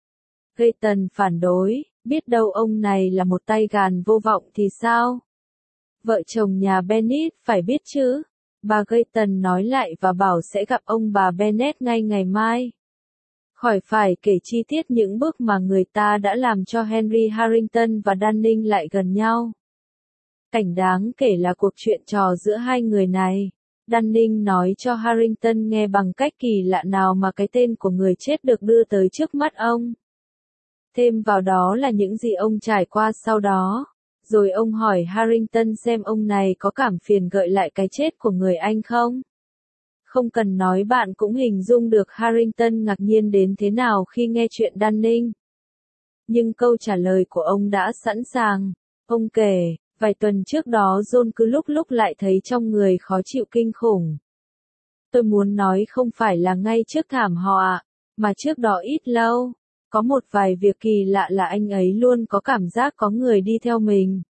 Gaten phản đối, biết đâu ông này là một tay gàn vô vọng thì sao? Vợ chồng nhà Bennett phải biết chứ. Bà Gaten nói lại và bảo sẽ gặp ông bà Bennett ngay ngày mai. Khỏi phải kể chi tiết những bước mà người ta đã làm cho Henry Harrington và Dunning lại gần nhau. Cảnh đáng kể là cuộc chuyện trò giữa hai người này. Dunning nói cho Harrington nghe bằng cách kỳ lạ nào mà cái tên của người chết được đưa tới trước mắt ông. Thêm vào đó là những gì ông trải qua sau đó. Rồi ông hỏi Harrington xem ông này có cảm phiền gợi lại cái chết của người anh không? Không cần nói bạn cũng hình dung được Harrington ngạc nhiên đến thế nào khi nghe chuyện Dunning. Nhưng câu trả lời của ông đã sẵn sàng. Ông kể, vài tuần trước đó John cứ lúc lúc lại thấy trong người khó chịu kinh khủng. Tôi muốn nói không phải là ngay trước thảm họa, mà trước đó ít lâu. Có một vài việc kỳ lạ là anh ấy luôn có cảm giác có người đi theo mình.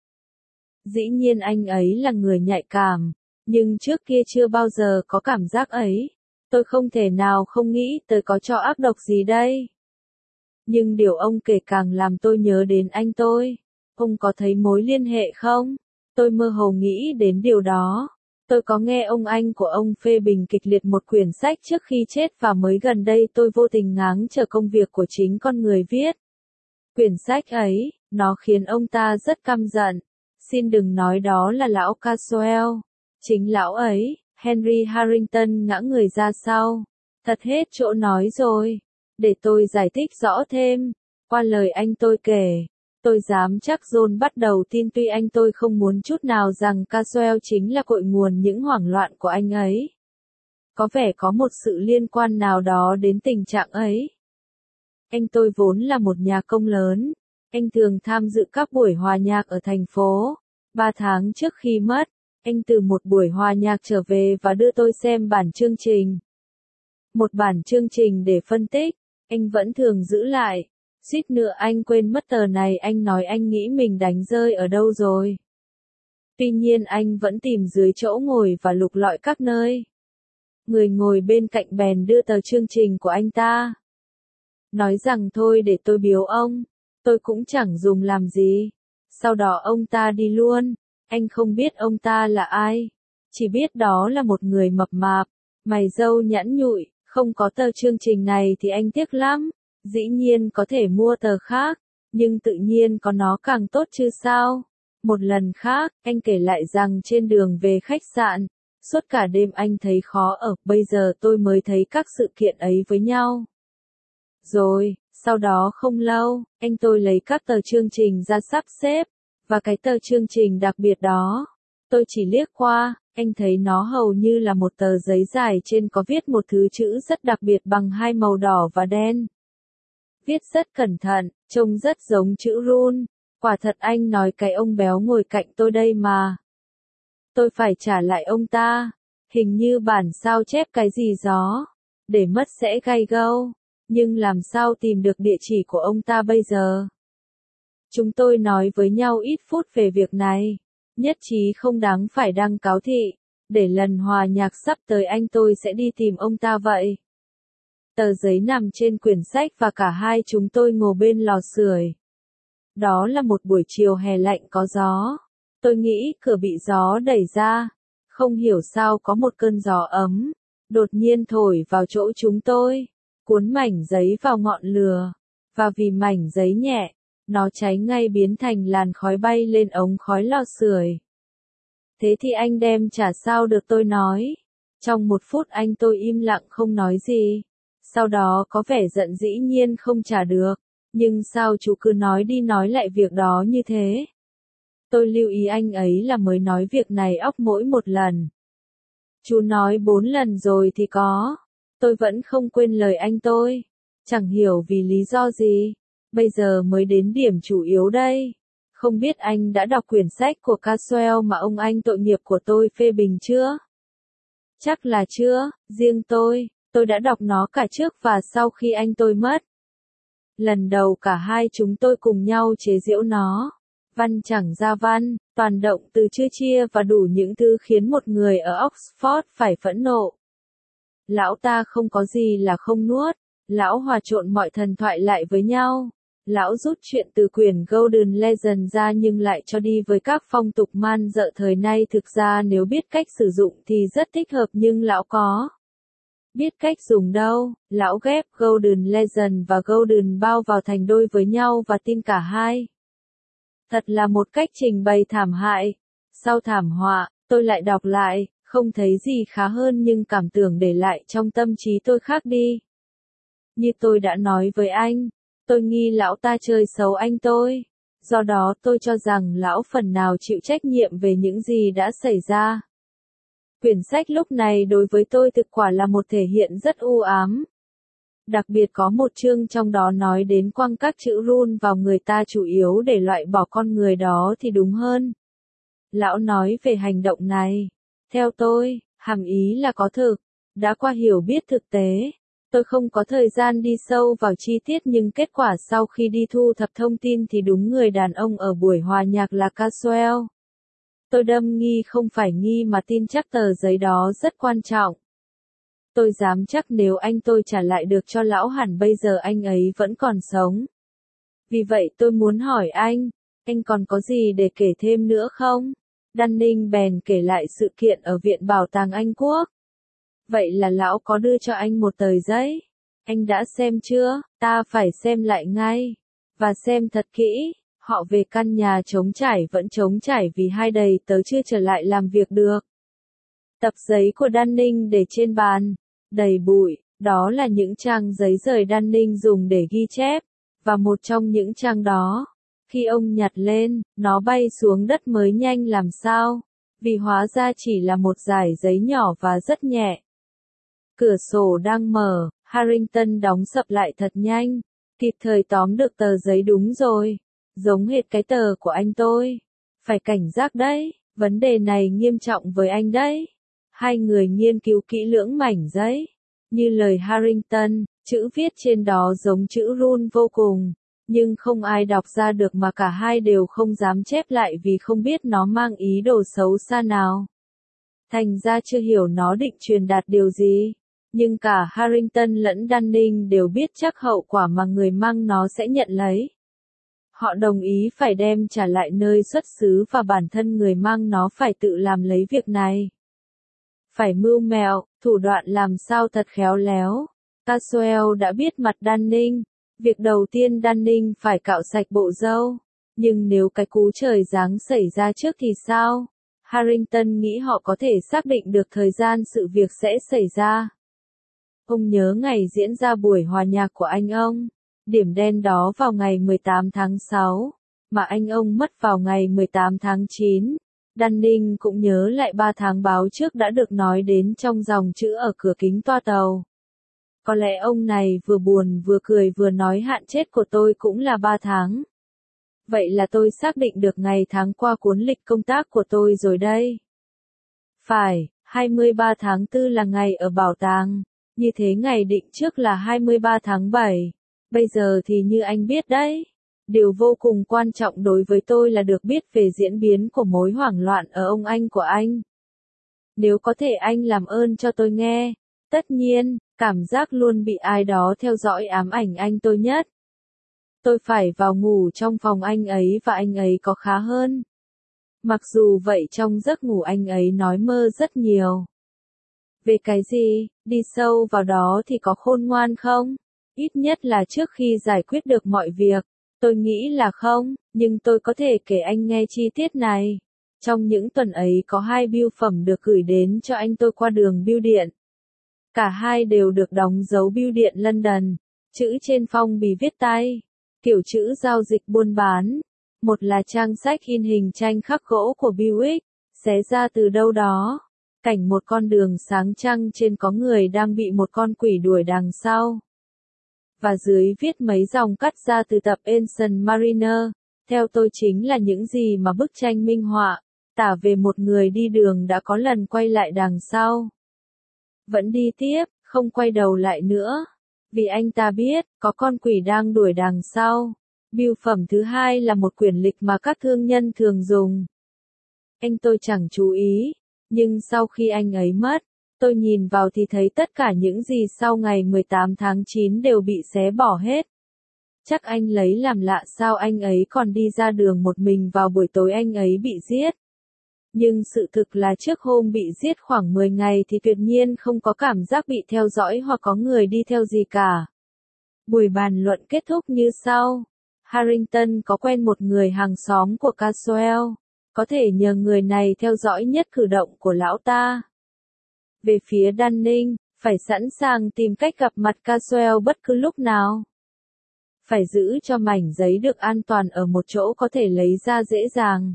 Dĩ nhiên anh ấy là người nhạy cảm, nhưng trước kia chưa bao giờ có cảm giác ấy. Tôi không thể nào không nghĩ tới có trò ác độc gì đây. Nhưng điều ông kể càng làm tôi nhớ đến anh tôi. Ông có thấy mối liên hệ không? Tôi mơ hồ nghĩ đến điều đó. Tôi có nghe ông anh của ông phê bình kịch liệt một quyển sách trước khi chết và mới gần đây tôi vô tình ngáng chờ công việc của chính con người viết. Quyển sách ấy, nó khiến ông ta rất căm giận. Xin đừng nói đó là lão Caswell. Chính lão ấy, Henry Harrington ngã người ra sau. Thật hết chỗ nói rồi. Để tôi giải thích rõ thêm. Qua lời anh tôi kể, tôi dám chắc John bắt đầu tin tuy anh tôi không muốn chút nào rằng Caswell chính là cội nguồn những hoảng loạn của anh ấy. Có vẻ có một sự liên quan nào đó đến tình trạng ấy. Anh tôi vốn là một nhà công lớn. Anh thường tham dự các buổi hòa nhạc ở thành phố. Ba tháng trước khi mất, anh từ một buổi hòa nhạc trở về và đưa tôi xem bản chương trình. Một bản chương trình để phân tích, anh vẫn thường giữ lại. Suýt nữa anh quên mất tờ này, anh nói anh nghĩ mình đánh rơi ở đâu rồi. Tuy nhiên anh vẫn tìm dưới chỗ ngồi và lục lọi các nơi. Người ngồi bên cạnh bèn đưa tờ chương trình của anh ta. Nói rằng thôi để tôi biếu ông. Tôi cũng chẳng dùng làm gì. Sau đó ông ta đi luôn. Anh không biết ông ta là ai. Chỉ biết đó là một người mập mạp, mày râu nhẵn nhụi. Không có tờ chương trình này thì anh tiếc lắm. Dĩ nhiên có thể mua tờ khác, nhưng tự nhiên có nó càng tốt chứ sao. Một lần khác, anh kể lại rằng trên đường về khách sạn, suốt cả đêm anh thấy khó ở, bây giờ tôi mới thấy các sự kiện ấy với nhau. Rồi, sau đó không lâu, anh tôi lấy các tờ chương trình ra sắp xếp, và cái tờ chương trình đặc biệt đó, tôi chỉ liếc qua, anh thấy nó hầu như là một tờ giấy dài trên có viết một thứ chữ rất đặc biệt bằng hai màu đỏ và đen. Viết rất cẩn thận, trông rất giống chữ rune. Quả thật anh nói cái ông béo ngồi cạnh tôi đây mà. Tôi phải trả lại ông ta. Hình như bản sao chép cái gì đó. Để mất sẽ gay go. Nhưng làm sao tìm được địa chỉ của ông ta bây giờ? Chúng tôi nói với nhau ít phút về việc này. Nhất trí không đáng phải đăng cáo thị. Để lần hòa nhạc sắp tới anh tôi sẽ đi tìm ông ta vậy. Tờ giấy nằm trên quyển sách và cả hai chúng tôi ngồi bên lò sưởi. Đó là một buổi chiều hè lạnh có gió. Tôi nghĩ cửa bị gió đẩy ra. Không hiểu sao có một cơn gió ấm. Đột nhiên thổi vào chỗ chúng tôi. Cuốn mảnh giấy vào ngọn lửa. Và vì mảnh giấy nhẹ, nó cháy ngay biến thành làn khói bay lên ống khói lò sưởi. Thế thì anh đem trả sao được, tôi nói. Trong một phút anh tôi im lặng không nói gì. Sau đó có vẻ giận, dĩ nhiên không trả được. Nhưng sao chú cứ nói đi nói lại việc đó như thế? Tôi lưu ý anh ấy là mới nói việc này óc mỗi một lần. Chú nói bốn lần rồi thì có. Tôi vẫn không quên lời anh tôi. Chẳng hiểu vì lý do gì. Bây giờ mới đến điểm chủ yếu đây. Không biết anh đã đọc quyển sách của Caswell mà ông anh tội nghiệp của tôi phê bình chưa? Chắc là chưa, riêng tôi. Tôi đã đọc nó cả trước và sau khi anh tôi mất. Lần đầu cả hai chúng tôi cùng nhau chế giễu nó. Văn chẳng ra văn, toàn động từ chưa chia và đủ những thứ khiến một người ở Oxford phải phẫn nộ. Lão ta không có gì là không nuốt. Lão hòa trộn mọi thần thoại lại với nhau. Lão rút chuyện từ quyển Golden Legend ra nhưng lại cho đi với các phong tục man dợ thời nay. Thực ra nếu biết cách sử dụng thì rất thích hợp, nhưng lão có biết cách dùng đâu. Lão ghép Golden Legend và Golden bao vào thành đôi với nhau và tin cả hai. Thật là một cách trình bày thảm hại. Sau thảm họa, tôi lại đọc lại, không thấy gì khá hơn nhưng cảm tưởng để lại trong tâm trí tôi khác đi. Như tôi đã nói với anh, tôi nghi lão ta chơi xấu anh tôi. Do đó tôi cho rằng lão phần nào chịu trách nhiệm về những gì đã xảy ra. Quyển sách lúc này đối với tôi thực quả là một thể hiện rất u ám. Đặc biệt có một chương trong đó nói đến quăng các chữ rune vào người ta chủ yếu để loại bỏ con người đó thì đúng hơn. Lão nói về hành động này. Theo tôi, hàm ý là có thực. Đã qua hiểu biết thực tế. Tôi không có thời gian đi sâu vào chi tiết nhưng kết quả sau khi đi thu thập thông tin thì đúng người đàn ông ở buổi hòa nhạc là Caswell. Tôi đâm nghi không phải nghi mà tin chắc tờ giấy đó rất quan trọng. Tôi dám chắc nếu anh tôi trả lại được cho lão hẳn bây giờ anh ấy vẫn còn sống. Vì vậy tôi muốn hỏi anh, Anh còn có gì để kể thêm nữa không? Dunning bèn kể lại sự kiện ở Viện Bảo tàng Anh Quốc. Vậy là lão có đưa cho anh một tờ giấy. Anh đã xem chưa? Ta phải xem lại ngay. Và xem thật kỹ. Họ về căn nhà trống trải vẫn trống trải vì hai đầy tớ chưa trở lại làm việc được. Tập giấy của Dunning để trên bàn. Đầy bụi. Đó là những trang giấy rời Dunning dùng để ghi chép. Và một trong những trang đó. Khi ông nhặt lên, nó bay xuống đất mới nhanh làm sao. Vì hóa ra chỉ là một dải giấy nhỏ và rất nhẹ. Cửa sổ đang mở, Harrington đóng sập lại thật nhanh. Kịp thời tóm được tờ giấy đúng rồi. Giống hệt cái tờ của anh tôi. Phải cảnh giác đấy, vấn đề này nghiêm trọng với anh đấy. Hai người nghiên cứu kỹ lưỡng mảnh giấy. Như lời Harrington, chữ viết trên đó giống chữ run vô cùng. Nhưng không ai đọc ra được mà cả hai đều không dám chép lại vì không biết nó mang ý đồ xấu xa nào. Thành ra chưa hiểu nó định truyền đạt điều gì. Nhưng cả Harrington lẫn Dunning đều biết chắc hậu quả mà người mang nó sẽ nhận lấy. Họ đồng ý phải đem trả lại nơi xuất xứ và bản thân người mang nó phải tự làm lấy việc này. Phải mưu mẹo, thủ đoạn làm sao thật khéo léo. Caswell đã biết mặt Dunning. Việc đầu tiên Dunning phải cạo sạch bộ râu. Nhưng nếu cái cú trời giáng xảy ra trước thì sao? Harrington nghĩ họ có thể xác định được thời gian sự việc sẽ xảy ra. Ông nhớ ngày diễn ra buổi hòa nhạc của anh ông. Điểm đen đó vào ngày mười tám tháng sáu. Mà anh ông mất vào ngày mười tám tháng chín. Dunning cũng nhớ lại ba tháng báo trước đã được nói đến trong dòng chữ ở cửa kính toa tàu. Có lẽ ông này vừa buồn vừa cười vừa nói hạn chết của tôi cũng là ba tháng. Vậy là tôi xác định được ngày tháng qua cuốn lịch công tác của tôi rồi đây. Phải, hai mươi ba tháng tư là ngày ở bảo tàng. Như thế ngày định trước là hai mươi ba tháng bảy. Bây giờ thì như anh biết đấy. Điều vô cùng quan trọng đối với tôi là được biết về diễn biến của mối hoảng loạn ở ông anh của anh. Nếu có thể anh làm ơn cho tôi nghe. Tất nhiên, cảm giác luôn bị ai đó theo dõi ám ảnh anh tôi nhất. Tôi phải vào ngủ trong phòng anh ấy và anh ấy có khá hơn. Mặc dù vậy trong giấc ngủ anh ấy nói mơ rất nhiều. Về cái gì, đi sâu vào đó thì có khôn ngoan không? Ít nhất là trước khi giải quyết được mọi việc. Tôi nghĩ là không, nhưng tôi có thể kể anh nghe chi tiết này. Trong những tuần ấy có hai bưu phẩm được gửi đến cho anh tôi qua đường bưu điện. Cả hai đều được đóng dấu bưu điện London. Chữ trên phong bì viết tay. Kiểu chữ giao dịch buôn bán. Một là trang sách in hình tranh khắc gỗ của Buick, xé ra từ đâu đó. Cảnh một con đường sáng trăng trên có người đang bị một con quỷ đuổi đằng sau. Và dưới viết mấy dòng cắt ra từ tập Ancient Mariner. Theo tôi chính là những gì mà bức tranh minh họa, tả về một người đi đường đã có lần quay lại đằng sau. Vẫn đi tiếp, không quay đầu lại nữa. Vì anh ta biết, có con quỷ đang đuổi đằng sau. Bưu phẩm thứ hai là một quyển lịch mà các thương nhân thường dùng. Anh tôi chẳng chú ý, nhưng sau khi anh ấy mất, tôi nhìn vào thì thấy tất cả những gì sau ngày mười tám tháng chín đều bị xé bỏ hết. Chắc anh lấy làm lạ sao anh ấy còn đi ra đường một mình vào buổi tối anh ấy bị giết. Nhưng sự thực là trước hôm bị giết khoảng mười ngày thì tuyệt nhiên không có cảm giác bị theo dõi hoặc có người đi theo gì cả. Buổi bàn luận kết thúc như sau. Harrington có quen một người hàng xóm của Caswell. Có thể nhờ người này theo dõi nhất cử động của lão ta. Về phía Dunning, phải sẵn sàng tìm cách gặp mặt Caswell bất cứ lúc nào. Phải giữ cho mảnh giấy được an toàn ở một chỗ có thể lấy ra dễ dàng.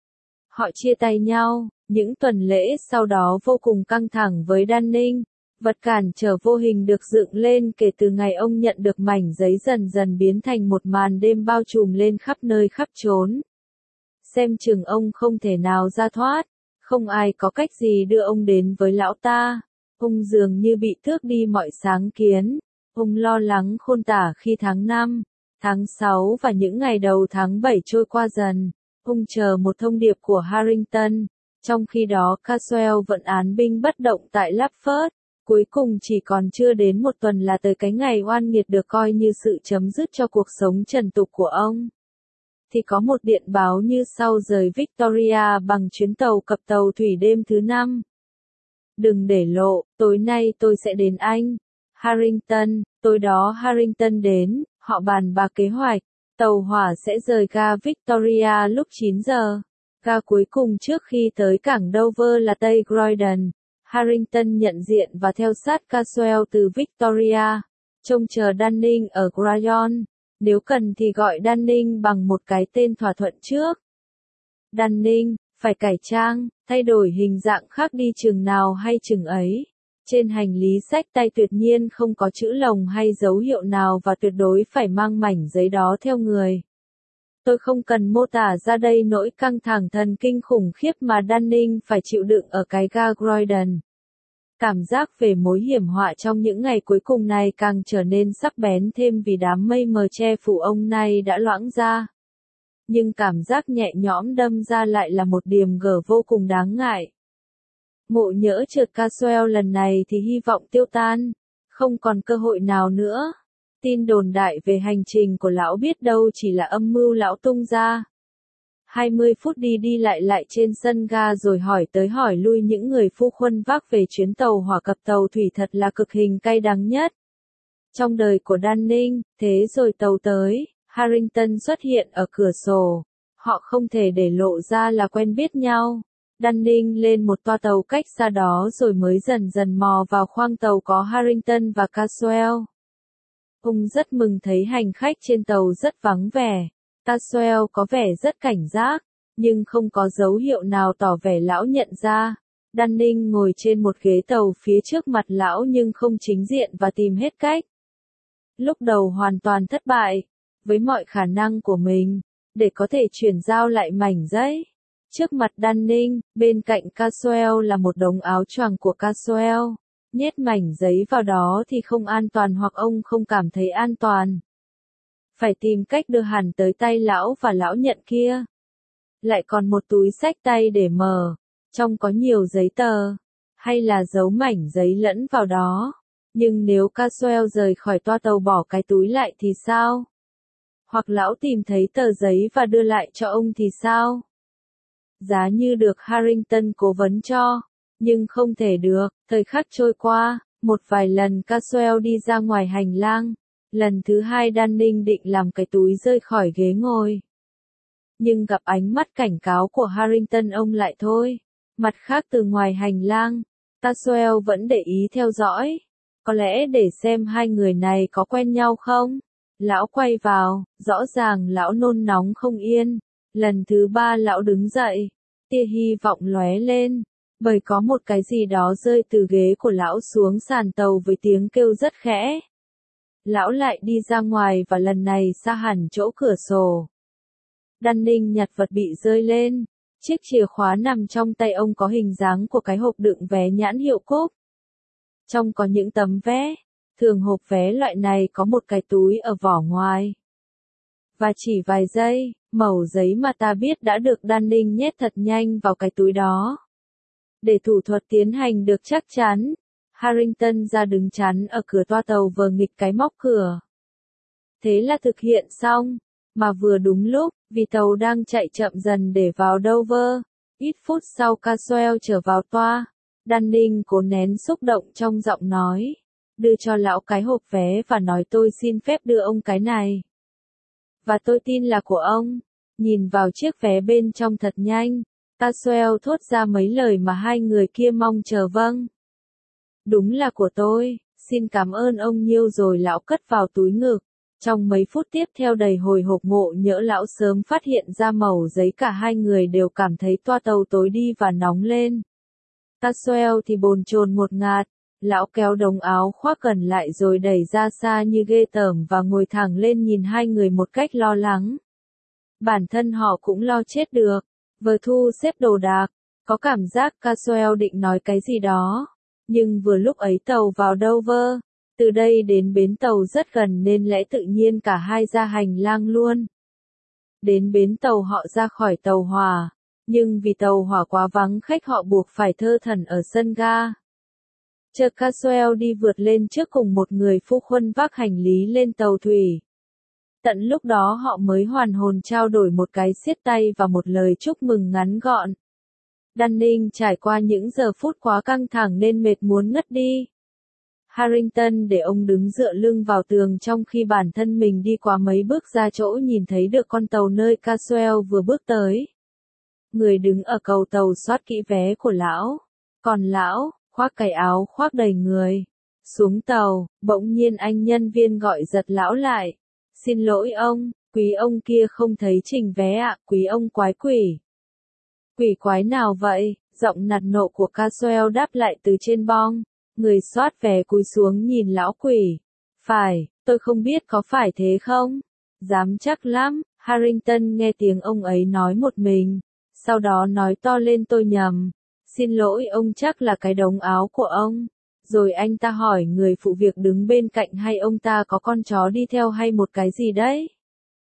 Họ chia tay nhau, những tuần lễ sau đó vô cùng căng thẳng với Dunning. Vật cản trở vô hình được dựng lên kể từ ngày ông nhận được mảnh giấy dần dần biến thành một màn đêm bao trùm lên khắp nơi khắp chốn. Xem chừng ông không thể nào ra thoát, không ai có cách gì đưa ông đến với lão ta. Ông dường như bị tước đi mọi sáng kiến. Ông lo lắng khôn tả khi tháng năm, tháng sáu và những ngày đầu tháng bảy trôi qua dần. Ông chờ một thông điệp của Harrington. Trong khi đó Caswell vẫn án binh bất động tại Lapford. Cuối cùng chỉ còn chưa đến một tuần là tới cái ngày oan nghiệt được coi như sự chấm dứt cho cuộc sống trần tục của ông. thì có một điện báo như sau rời Victoria bằng chuyến tàu cập tàu thủy đêm thứ năm. Đừng để lộ, tối nay tôi sẽ đến Anh. Harrington, tối đó Harrington đến, họ bàn bạc kế hoạch. Tàu hỏa sẽ rời ga Victoria lúc chín giờ. Ga cuối cùng trước khi tới cảng Dover là Tây Croydon. Harrington nhận diện và theo sát Caswell từ Victoria, trông chờ Dunning ở Croydon. Nếu cần thì gọi Dunning bằng một cái tên thỏa thuận trước. Dunning, phải cải trang, thay đổi hình dạng khác đi chừng nào hay chừng ấy. Trên hành lý xách tay tuyệt nhiên không có chữ lồng hay dấu hiệu nào và tuyệt đối phải mang mảnh giấy đó theo người. Tôi không cần mô tả ra đây nỗi căng thẳng thần kinh khủng khiếp mà Dunning phải chịu đựng ở cái ga Croydon. Cảm giác về mối hiểm họa trong những ngày cuối cùng này càng trở nên sắc bén thêm vì đám mây mờ che phủ ông này đã loãng ra. Nhưng cảm giác nhẹ nhõm đâm ra lại là một điềm gở vô cùng đáng ngại. Ngộ nhỡ trượt Caswell lần này thì hy vọng tiêu tan, không còn cơ hội nào nữa. Tin đồn đại về hành trình của lão biết đâu chỉ là âm mưu lão tung ra. hai mươi phút đi đi lại lại trên sân ga rồi hỏi tới hỏi lui những người phu khuân vác về chuyến tàu hỏa cập tàu thủy thật là cực hình cay đắng nhất trong đời của Dunning. Thế rồi tàu tới, Harrington xuất hiện ở cửa sổ. Họ không thể để lộ ra là quen biết nhau. Dunning lên một toa tàu cách xa đó rồi mới dần dần mò vào khoang tàu có Harrington và Caswell. Ông rất mừng thấy hành khách trên tàu rất vắng vẻ. Caswell có vẻ rất cảnh giác, nhưng không có dấu hiệu nào tỏ vẻ lão nhận ra. Dunning ngồi trên một ghế tàu phía trước mặt lão nhưng không chính diện và tìm hết cách. Lúc đầu hoàn toàn thất bại, với mọi khả năng của mình, để có thể chuyển giao lại mảnh giấy. Trước mặt Dunning, bên cạnh Caswell là một đống áo choàng của Caswell. Nhét mảnh giấy vào đó thì không an toàn hoặc ông không cảm thấy an toàn. Phải tìm cách đưa hẳn tới tay lão và lão nhận kia. Lại còn một túi xách tay để mở, trong có nhiều giấy tờ, hay là giấu mảnh giấy lẫn vào đó. Nhưng nếu Caswell rời khỏi toa tàu bỏ cái túi lại thì sao? Hoặc lão tìm thấy tờ giấy và đưa lại cho ông thì sao? Giá như được Harrington cố vấn cho, nhưng không thể được. Thời khắc trôi qua, một vài lần Caswell đi ra ngoài hành lang. Lần thứ hai Dunning định làm cái túi rơi khỏi ghế ngồi. Nhưng gặp ánh mắt cảnh cáo của Harrington ông lại thôi. Mặt khác từ ngoài hành lang, Caswell vẫn để ý theo dõi. Có lẽ để xem hai người này có quen nhau không? Lão quay vào, rõ ràng lão nôn nóng không yên. Lần thứ ba lão đứng dậy, tia hy vọng lóe lên. Bởi có một cái gì đó rơi từ ghế của lão xuống sàn tàu với tiếng kêu rất khẽ. Lão lại đi ra ngoài và lần này xa hẳn chỗ cửa sổ. Dunning nhặt vật bị rơi lên. Chiếc chìa khóa nằm trong tay ông có hình dáng của cái hộp đựng vé nhãn hiệu Cúp. Trong có những tấm vé. Thường hộp vé loại này có một cái túi ở vỏ ngoài. Và chỉ vài giây, mẩu giấy mà ta biết đã được Dunning nhét thật nhanh vào cái túi đó. Để thủ thuật tiến hành được chắc chắn, Harrington ra đứng chắn ở cửa toa tàu vờ nghịch cái móc cửa. Thế là thực hiện xong, mà vừa đúng lúc, vì tàu đang chạy chậm dần để vào Dover. Ít phút sau Caswell trở vào toa, Dunning cố nén xúc động trong giọng nói, đưa cho lão cái hộp vé và nói tôi xin phép đưa ông cái này. Và tôi tin là của ông. Nhìn vào chiếc vé bên trong thật nhanh, Caswell thốt ra mấy lời mà hai người kia mong chờ vâng. Đúng là của tôi, xin cảm ơn ông nhiều rồi lão cất vào túi ngực. Trong mấy phút tiếp theo đầy hồi hộp ngộ nhỡ lão sớm phát hiện ra mẩu giấy cả hai người đều cảm thấy toa tàu tối đi và nóng lên. Caswell thì bồn chồn một ngạt, lão kéo đống áo khoác gần lại rồi đẩy ra xa như ghê tởm và ngồi thẳng lên nhìn hai người một cách lo lắng. Bản thân họ cũng lo chết được, vừa thu xếp đồ đạc, có cảm giác Caswell định nói cái gì đó. Nhưng vừa lúc ấy tàu vào Dover, từ đây đến bến tàu rất gần nên lẽ tự nhiên cả hai ra hành lang luôn. Đến bến tàu họ ra khỏi tàu hỏa, nhưng vì tàu hỏa quá vắng khách họ buộc phải thơ thẩn ở sân ga. Chờ Caswell đi vượt lên trước cùng một người phu khuân vác hành lý lên tàu thủy. Tận lúc đó họ mới hoàn hồn trao đổi một cái siết tay và một lời chúc mừng ngắn gọn. Dunning trải qua những giờ phút quá căng thẳng nên mệt muốn ngất đi. Harrington để ông đứng dựa lưng vào tường trong khi bản thân mình đi qua mấy bước ra chỗ nhìn thấy được con tàu nơi Caswell vừa bước tới. Người đứng ở cầu tàu soát kỹ vé của lão. Còn lão, khoác cái áo khoác đầy người. Xuống tàu, bỗng nhiên anh nhân viên gọi giật lão lại. Xin lỗi ông, quý ông kia không thấy trình vé ạ, quý ông quái quỷ. Quỷ quái nào vậy? Giọng nạt nộ của Caswell đáp lại từ trên bong. Người soát vé cúi xuống nhìn lão quỷ. Phải, tôi không biết có phải thế không? Dám chắc lắm, Harrington nghe tiếng ông ấy nói một mình. Sau đó nói to lên tôi nhầm. Xin lỗi ông chắc là cái đống áo của ông. Rồi anh ta hỏi người phụ việc đứng bên cạnh hay ông ta có con chó đi theo hay một cái gì đấy.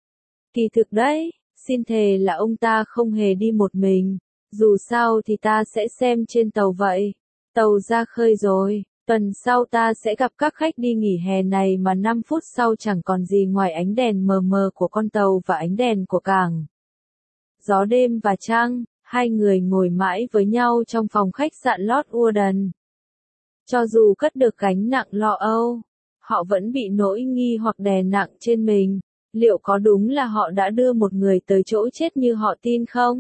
Kỳ thực đấy, xin thề là ông ta không hề đi một mình. Dù sao thì ta sẽ xem trên tàu vậy. Tàu ra khơi rồi, tuần sau ta sẽ gặp các khách đi nghỉ hè này mà năm phút sau chẳng còn gì ngoài ánh đèn mờ mờ của con tàu và ánh đèn của cảng. Gió đêm và trăng, hai người ngồi mãi với nhau trong phòng khách sạn Lord Warden. Cho dù cất được gánh nặng lo âu, họ vẫn bị nỗi nghi hoặc đè nặng trên mình. Liệu có đúng là họ đã đưa một người tới chỗ chết như họ tin không?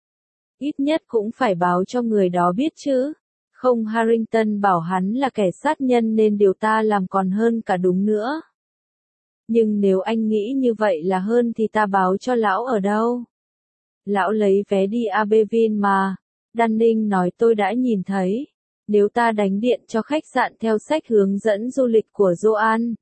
Ít nhất cũng phải báo cho người đó biết chứ. Không, Harrington bảo hắn là kẻ sát nhân nên điều ta làm còn hơn cả đúng nữa. Nhưng nếu anh nghĩ như vậy là hơn thì ta báo cho lão ở đâu? Lão lấy vé đi Abbeville mà. Dunning nói tôi đã nhìn thấy. Nếu ta đánh điện cho khách sạn theo sách hướng dẫn du lịch của Joan.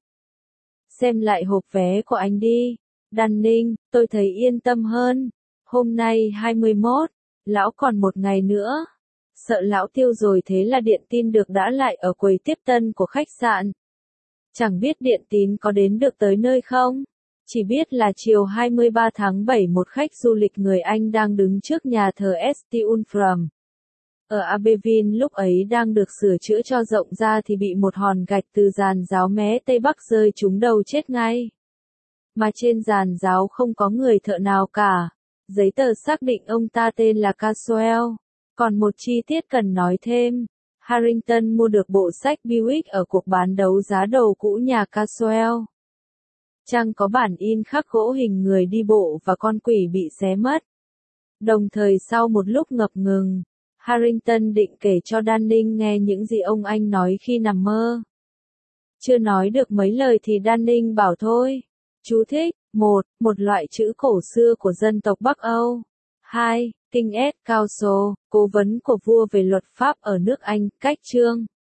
Xem lại hộp vé của anh đi. Dunning, tôi thấy yên tâm hơn. Hôm nay hai mươi mốt, lão còn một ngày nữa. Sợ lão tiêu rồi thế là điện tin được đã lại ở quầy tiếp tân của khách sạn. Chẳng biết điện tín có đến được tới nơi không? Chỉ biết là chiều hai mươi ba tháng bảy một khách du lịch người Anh đang đứng trước nhà thờ Saint Ulfram. Ở Abbeville lúc ấy đang được sửa chữa cho rộng ra thì bị một hòn gạch từ giàn giáo mé Tây Bắc rơi trúng đầu chết ngay. Mà trên giàn giáo không có người thợ nào cả. Giấy tờ xác định ông ta tên là Caswell. Còn một chi tiết cần nói thêm. Harrington mua được bộ sách Buick ở cuộc bán đấu giá đồ cũ nhà Caswell. Trang có bản in khắc gỗ hình người đi bộ và con quỷ bị xé mất. Đồng thời sau một lúc ngập ngừng, Harrington định kể cho Dunning nghe những gì ông anh nói khi nằm mơ. Chưa nói được mấy lời thì Dunning bảo thôi. Chú thích. một. Một loại chữ cổ xưa của dân tộc Bắc Âu. hai. King Ed Council, cố vấn của vua về luật pháp ở nước Anh, cách chương.